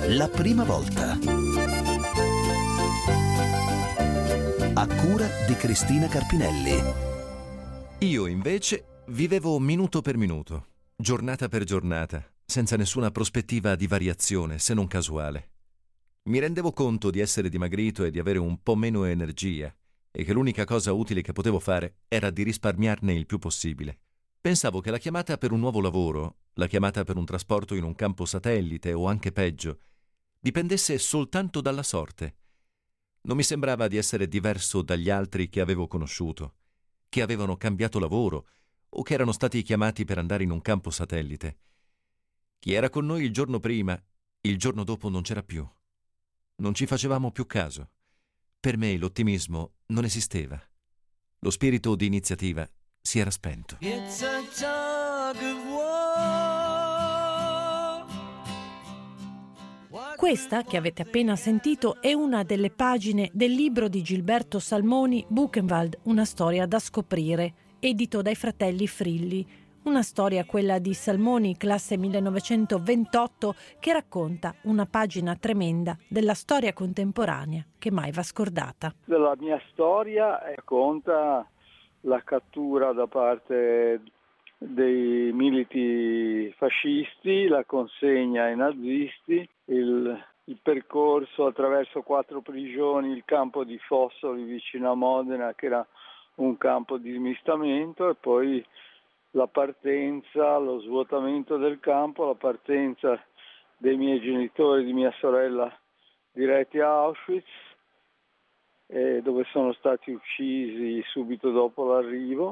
La prima volta. A cura di Cristina Carpinelli. Io invece vivevo minuto per minuto, giornata per giornata, senza nessuna prospettiva di variazione, se non casuale. Mi rendevo conto di essere dimagrito e di avere un po' meno energia e che l'unica cosa utile che potevo fare era di risparmiarne il più possibile. Pensavo che la chiamata per un nuovo lavoro, la chiamata per un trasporto in un campo satellite o anche peggio, dipendesse soltanto dalla sorte. Non mi sembrava di essere diverso dagli altri che avevo conosciuto, che avevano cambiato lavoro o che erano stati chiamati per andare in un campo satellite. Chi era con noi il giorno prima, il giorno dopo non c'era più. Non ci facevamo più caso. Per me l'ottimismo non esisteva. Lo spirito di iniziativa si era spento. It's a tug of war. Questa, che avete appena sentito, è una delle pagine del libro di Gilberto Salmoni, Buchenwald, una storia da scoprire, edito dai fratelli Frilli. Una storia, quella di Salmoni, classe 1928, che racconta una pagina tremenda della storia contemporanea che mai va scordata. La mia storia racconta la cattura da parte dei militi fascisti, la consegna ai nazisti, il percorso attraverso 4 prigioni, il campo di Fossoli vicino a Modena, che era un campo di smistamento, e poi la partenza, lo svuotamento del campo, la partenza dei miei genitori e di mia sorella diretti a Auschwitz, dove sono stati uccisi subito dopo l'arrivo,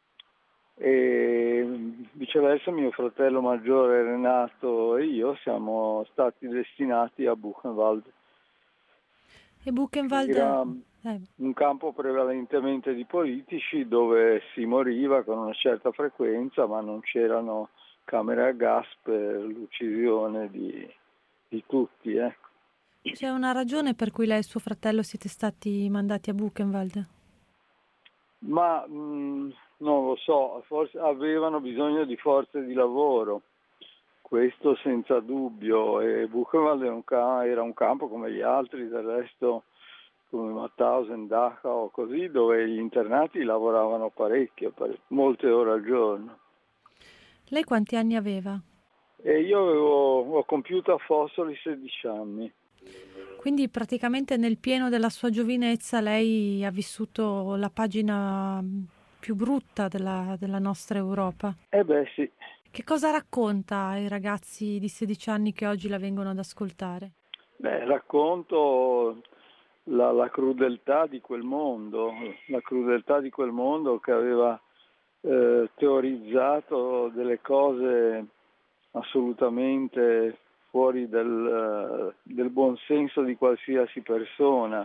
e viceversa mio fratello maggiore Renato e io siamo stati destinati a Buchenwald. E Buchenwald era un campo prevalentemente di politici, dove si moriva con una certa frequenza, ma non c'erano camere a gas per l'uccisione di tutti, ecco. C'è una ragione per cui lei e suo fratello siete stati mandati a Buchenwald? Ma non lo so, forse avevano bisogno di forze di lavoro, questo senza dubbio, e Buchenwald era un campo come gli altri, del resto, come Mauthausen, Dachau, così, dove gli internati lavoravano parecchio, molte ore al giorno. Lei quanti anni aveva? E io ho compiuto a Fossoli 16 anni. Quindi praticamente nel pieno della sua giovinezza lei ha vissuto la pagina più brutta della nostra Europa. Sì. Che cosa racconta ai ragazzi di 16 anni che oggi la vengono ad ascoltare? Racconto la crudeltà di quel mondo, che aveva teorizzato delle cose assolutamente fuori del buon senso di qualsiasi persona,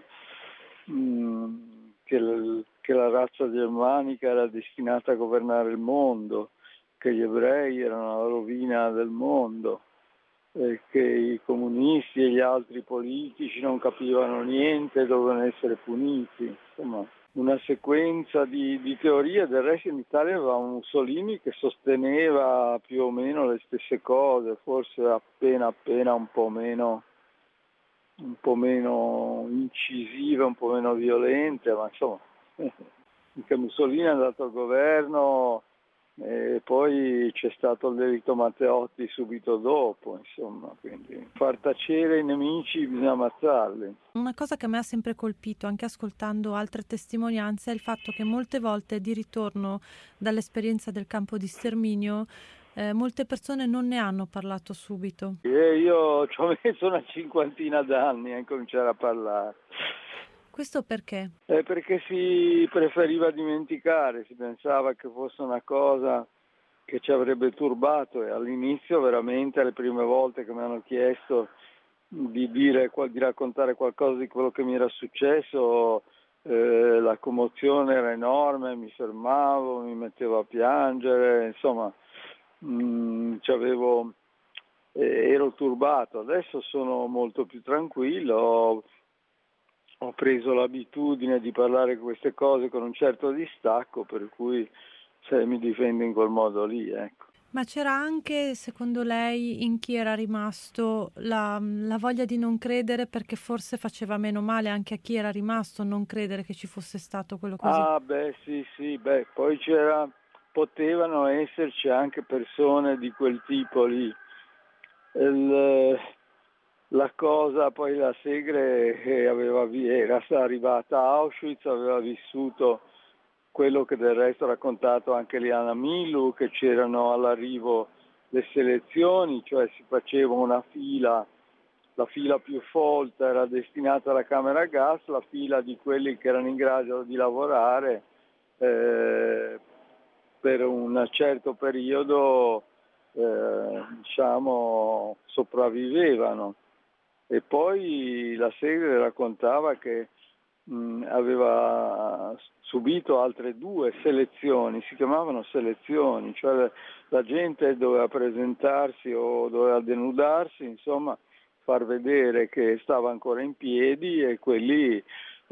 che la razza germanica era destinata a governare il mondo, che gli ebrei erano la rovina del mondo, che i comunisti e gli altri politici non capivano niente, dovevano essere puniti, insomma una sequenza di teorie. Del resto in Italia aveva Mussolini che sosteneva più o meno le stesse cose, forse appena un po' meno incisive, un po' meno violente, ma insomma anche Mussolini è andato al governo e poi c'è stato il delitto Matteotti subito dopo, insomma, quindi far tacere i nemici bisogna ammazzarli. Una cosa che mi ha sempre colpito, anche ascoltando altre testimonianze, è il fatto che molte volte di ritorno dall'esperienza del campo di sterminio molte persone non ne hanno parlato subito. Io ci ho messo una 50 d'anni a incominciare a parlare. Questo perché? Perché si preferiva dimenticare, si pensava che fosse una cosa che ci avrebbe turbato, e all'inizio veramente, le prime volte che mi hanno chiesto di raccontare qualcosa di quello che mi era successo, la commozione era enorme, mi fermavo, mi mettevo a piangere, insomma ero turbato. Adesso sono molto più tranquillo, ho preso l'abitudine di parlare queste cose con un certo distacco, per cui mi difendo in quel modo lì, ecco. Ma c'era anche, secondo lei, in chi era rimasto la voglia di non credere, perché forse faceva meno male anche a chi era rimasto non credere che ci fosse stato quello così? Ah, beh, sì, poi potevano esserci anche persone di quel tipo lì. La cosa, poi la Segre era arrivata a Auschwitz, aveva vissuto quello che del resto ha raccontato anche Liana Milu, che c'erano all'arrivo le selezioni, cioè si faceva una fila, la fila più folta era destinata alla camera a gas, la fila di quelli che erano in grado di lavorare per un certo periodo sopravvivevano. E poi la Segre raccontava che aveva subito altre 2 selezioni, si chiamavano selezioni, cioè la gente doveva presentarsi o doveva denudarsi, insomma far vedere che stava ancora in piedi, e quelli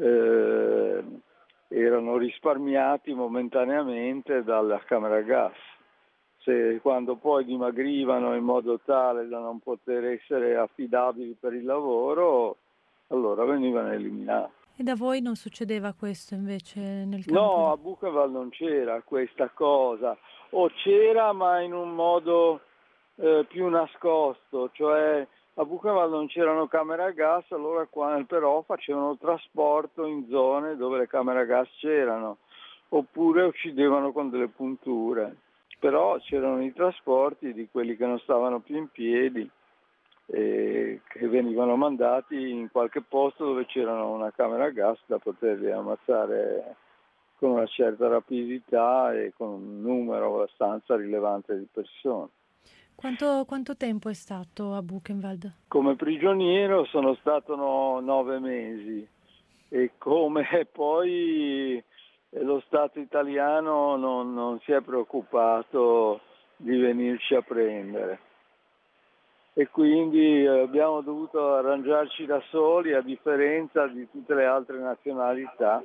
erano risparmiati momentaneamente dalla camera a gas. Quando poi dimagrivano in modo tale da non poter essere affidabili per il lavoro, allora venivano eliminati. E da voi non succedeva questo invece nel campo? No, a Buchenwald non c'era questa cosa, o c'era ma in un modo più nascosto, cioè a Buchenwald non c'erano camere a gas, allora qua però facevano trasporto in zone dove le camere a gas c'erano, oppure uccidevano con delle punture. Però c'erano i trasporti di quelli che non stavano più in piedi, che venivano mandati in qualche posto dove c'era una camera a gas da poterli ammazzare con una certa rapidità e con un numero abbastanza rilevante di persone. Quanto tempo è stato a Buchenwald? Come prigioniero sono stato 9 mesi, e come poi lo Stato italiano non si è preoccupato di venirci a prendere, e quindi abbiamo dovuto arrangiarci da soli, a differenza di tutte le altre nazionalità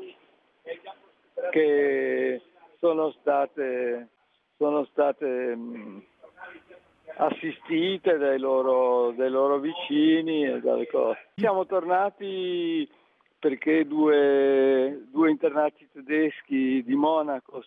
che sono state assistite dai loro vicini e dalle cose. Siamo tornati perché due internati tedeschi di Monaco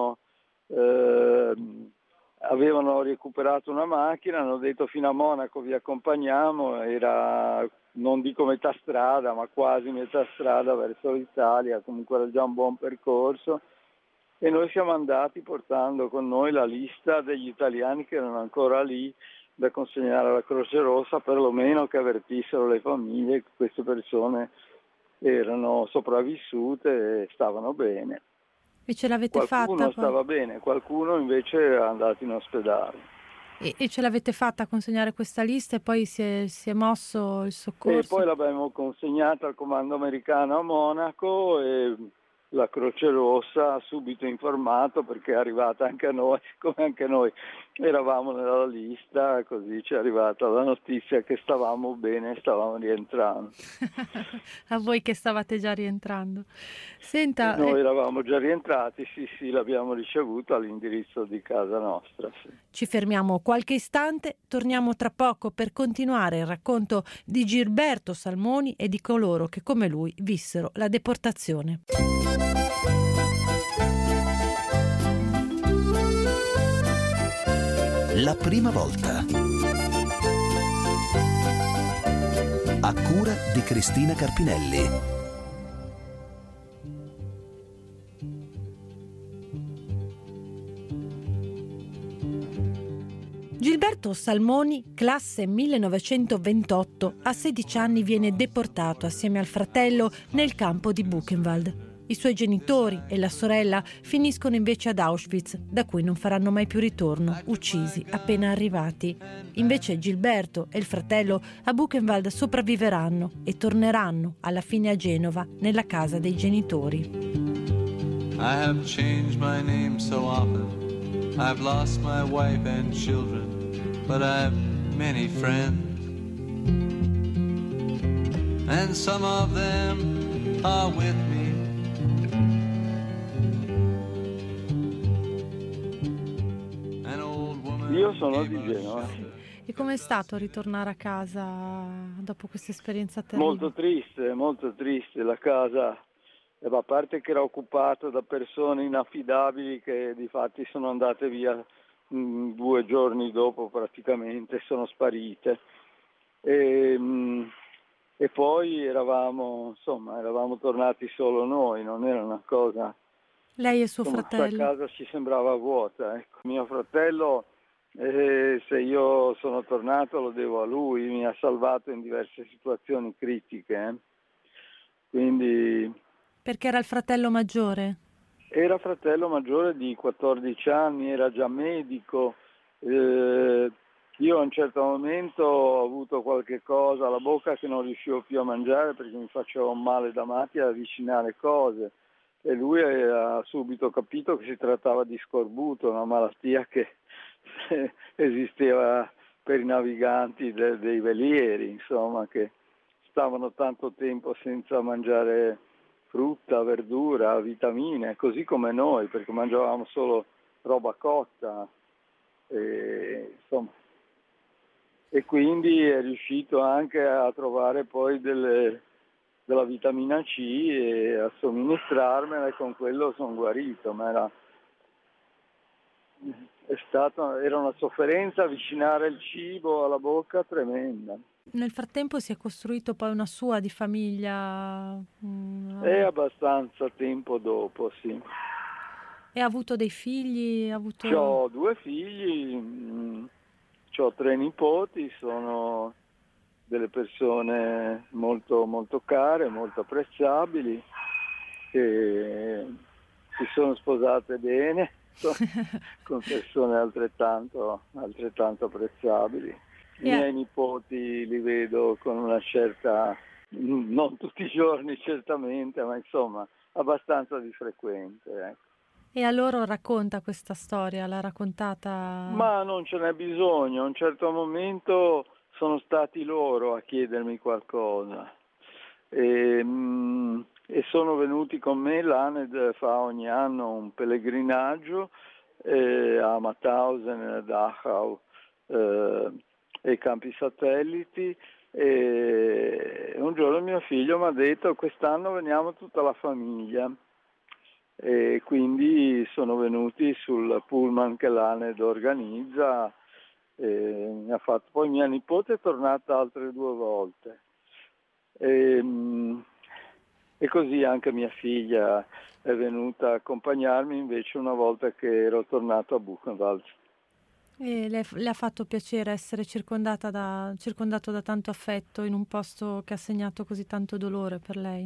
avevano recuperato una macchina, hanno detto fino a Monaco vi accompagniamo, era non dico metà strada ma quasi metà strada verso l'Italia, comunque era già un buon percorso, e noi siamo andati portando con noi la lista degli italiani che erano ancora lì da consegnare alla Croce Rossa, perlomeno che avvertissero le famiglie che queste persone erano sopravvissute e stavano bene. E ce l'avete fatta? Qualcuno stava bene, qualcuno invece era andato in ospedale. E ce l'avete fatta a consegnare questa lista, e poi si è mosso il soccorso? E poi l'abbiamo consegnata al comando americano a Monaco, e la Croce Rossa ha subito informato, perché è arrivata anche a noi, come anche noi eravamo nella lista, così ci è arrivata la notizia che stavamo bene e stavamo rientrando. A voi che stavate già rientrando. Senta, noi eravamo già rientrati, sì, l'abbiamo ricevuto all'indirizzo di casa nostra. Sì. Ci fermiamo qualche istante, torniamo tra poco per continuare il racconto di Gilberto Salmoni e di coloro che come lui vissero la deportazione. La prima volta. A cura di Cristina Carpinelli. Gilberto Salmoni, classe 1928, a 16 anni viene deportato assieme al fratello nel campo di Buchenwald. I suoi genitori e la sorella finiscono invece ad Auschwitz, da cui non faranno mai più ritorno, uccisi appena arrivati. Invece Gilberto e il fratello a Buchenwald sopravviveranno e torneranno alla fine a Genova, nella casa dei genitori. I have changed my name so often. I've lost my wife and children, but I've many friends. And some of them are with me. Io sono di Genova. E com'è stato ritornare a casa dopo questa esperienza terribile? Molto triste. La casa, a parte che era occupata da persone inaffidabili che di fatti sono andate via 2 giorni dopo praticamente, sono sparite. E poi eravamo tornati solo noi, non era una cosa... Lei e suo Insomma, fratello? questa casa ci sembrava vuota. Ecco. Mio fratello, se io sono tornato lo devo a lui, mi ha salvato in diverse situazioni critiche. Quindi Perché era il fratello maggiore? era fratello maggiore di 14 anni, era già medico. Io a un certo momento ho avuto qualche cosa alla bocca che non riuscivo più a mangiare perché mi faceva un male da matti ad avvicinare cose. E lui ha subito capito che si trattava di scorbuto, una malattia che esisteva per i naviganti dei velieri, insomma, che stavano tanto tempo senza mangiare frutta, verdura, vitamine, così come noi, perché mangiavamo solo roba cotta. Insomma. E quindi è riuscito anche a trovare poi della vitamina C e a somministrarmela, e con quello sono guarito, ma era una sofferenza avvicinare il cibo alla bocca tremenda. Nel frattempo si è costruito poi una sua di famiglia? È abbastanza tempo dopo, sì. E ha avuto dei figli? Ho 2 figli, ho 3 nipoti, sono delle persone molto, molto care, molto apprezzabili, che si sono sposate bene, con persone altrettanto apprezzabili. I miei nipoti li vedo con una certa, non tutti i giorni certamente, ma insomma abbastanza di frequente. Ecco. E a loro racconta questa storia? L'ha raccontata? Ma non ce n'è bisogno, a un certo momento sono stati loro a chiedermi qualcosa e sono venuti con me. L'ANED fa ogni anno un pellegrinaggio a Mauthausen, Dachau e Campi Satelliti, e un giorno mio figlio mi ha detto: quest'anno veniamo tutta la famiglia. E quindi sono venuti sul pullman che l'ANED organizza. Poi mia nipote è tornata altre 2 volte e così anche mia figlia è venuta a accompagnarmi invece una volta che ero tornato a Buchenwald. E le ha fatto piacere essere circondato da tanto affetto in un posto che ha segnato così tanto dolore per lei?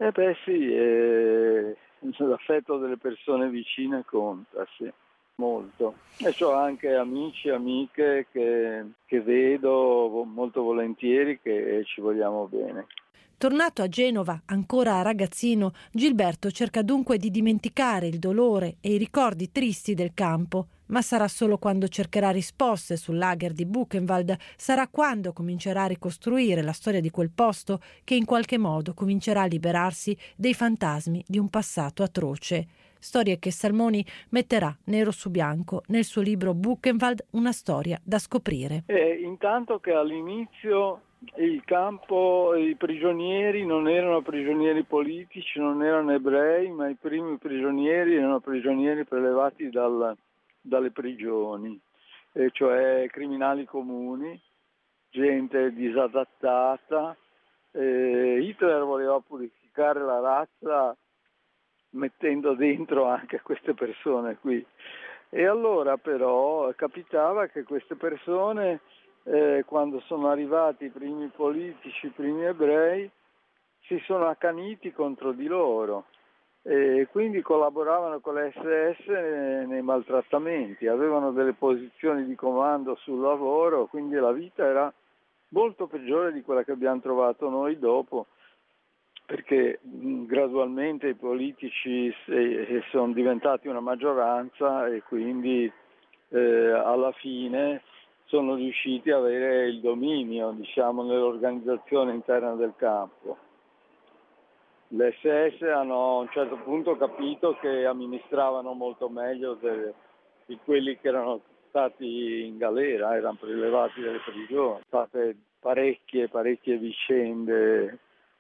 Sì, l'affetto delle persone vicine conta, sì, molto. E ho anche amici e amiche che vedo molto volentieri, che ci vogliamo bene. Tornato a Genova, ancora ragazzino, Gilberto cerca dunque di dimenticare il dolore e i ricordi tristi del campo, ma sarà solo quando cercherà risposte sul lager di Buchenwald, sarà quando comincerà a ricostruire la storia di quel posto che in qualche modo comincerà a liberarsi dei fantasmi di un passato atroce. Storie che Salmoni metterà nero su bianco nel suo libro Buchenwald, una storia da scoprire. Intanto che all'inizio il campo, i prigionieri non erano prigionieri politici, non erano ebrei, ma i primi prigionieri erano prigionieri prelevati dalle prigioni, cioè criminali comuni, gente disadattata. Hitler voleva purificare la razza mettendo dentro anche queste persone qui. E allora però capitava che queste persone, quando sono arrivati i primi politici, i primi ebrei, si sono accaniti contro di loro e quindi collaboravano con le SS nei maltrattamenti, avevano delle posizioni di comando sul lavoro, quindi la vita era molto peggiore di quella che abbiamo trovato noi dopo, perché gradualmente i politici sono diventati una maggioranza e quindi alla fine sono riusciti ad avere il dominio, diciamo, nell'organizzazione interna del campo. Le SS hanno a un certo punto capito che amministravano molto meglio di quelli che erano stati in galera, erano prelevati dalle prigioni, state parecchie vicende,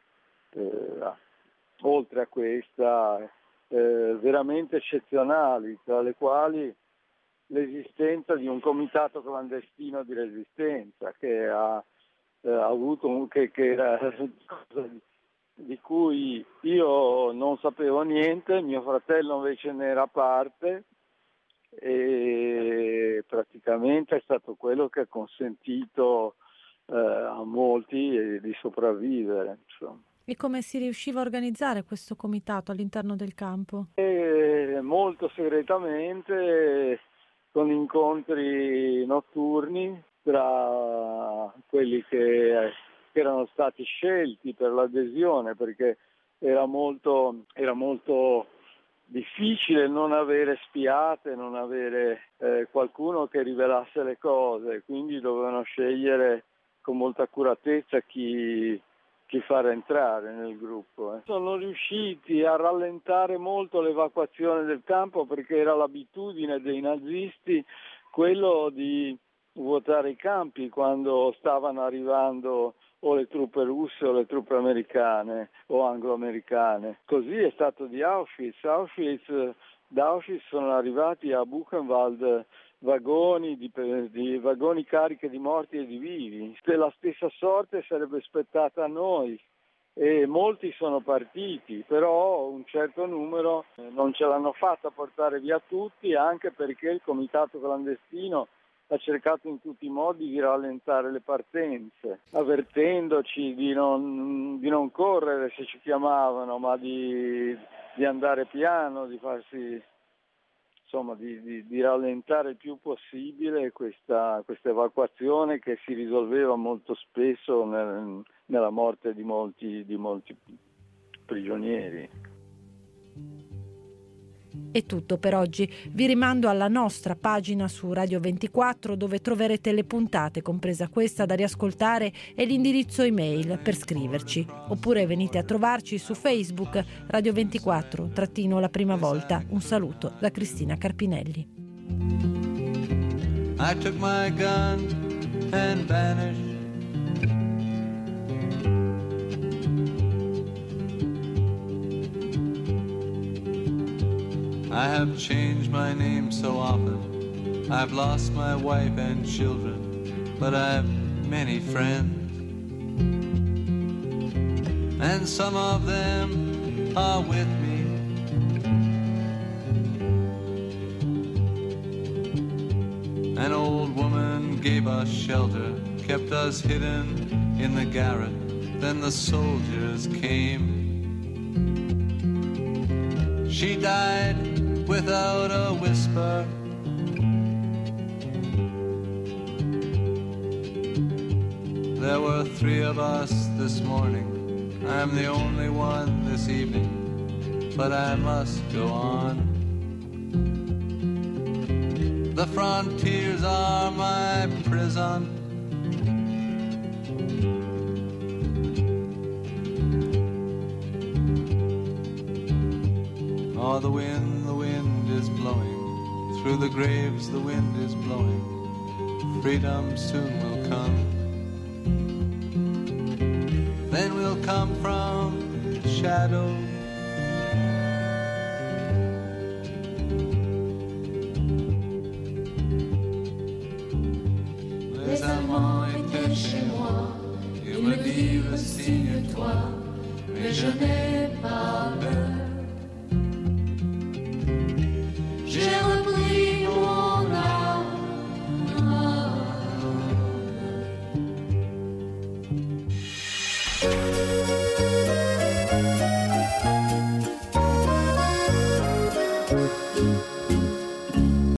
oltre a questa, veramente eccezionali, tra le quali l'esistenza di un comitato clandestino di resistenza che ha avuto che era di cui io non sapevo niente, mio fratello invece ne era parte, e praticamente è stato quello che ha consentito a molti di sopravvivere, insomma. E come si riusciva a organizzare questo comitato all'interno del campo? Molto segretamente, con incontri notturni tra quelli che erano stati scelti per l'adesione, perché era molto difficile non avere spiate, non avere qualcuno che rivelasse le cose, quindi dovevano scegliere con molta accuratezza chi far entrare nel gruppo. Sono riusciti a rallentare molto l'evacuazione del campo, perché era l'abitudine dei nazisti quello di vuotare i campi quando stavano arrivando o le truppe russe o le truppe americane o anglo-americane. Così è stato di Auschwitz. Da Auschwitz sono arrivati a Buchenwald vagoni cariche di morti e di vivi. La stessa sorte sarebbe spettata a noi e molti sono partiti, però un certo numero non ce l'hanno fatta portare via tutti, anche perché il comitato clandestino ha cercato in tutti i modi di rallentare le partenze, avvertendoci di non correre se ci chiamavano, ma di andare piano, di farsi, insomma, di rallentare il più possibile questa evacuazione, che si risolveva molto spesso nella morte di molti prigionieri. È tutto per oggi. Vi rimando alla nostra pagina su Radio 24, dove troverete le puntate, compresa questa, da riascoltare, e l'indirizzo email per scriverci. Oppure venite a trovarci su Facebook, Radio 24, _ la prima volta. Un saluto da Cristina Carpinelli. I took my gun and vanished. I have changed my name so often. I've lost my wife and children, but I've many friends, and some of them are with me. An old woman gave us shelter, kept us hidden in the garret. Then the soldiers came. She died without a whisper. There were 3 of us this morning. I'm the only one this evening, but I must go on. The frontiers are my prison. Oh, the wind is blowing. Through the graves the wind is blowing. Freedom soon will come. Then we'll come from the shadow. Les Allemands étaient chez moi. Ils me dirent signe-toi, mais je n'ai pas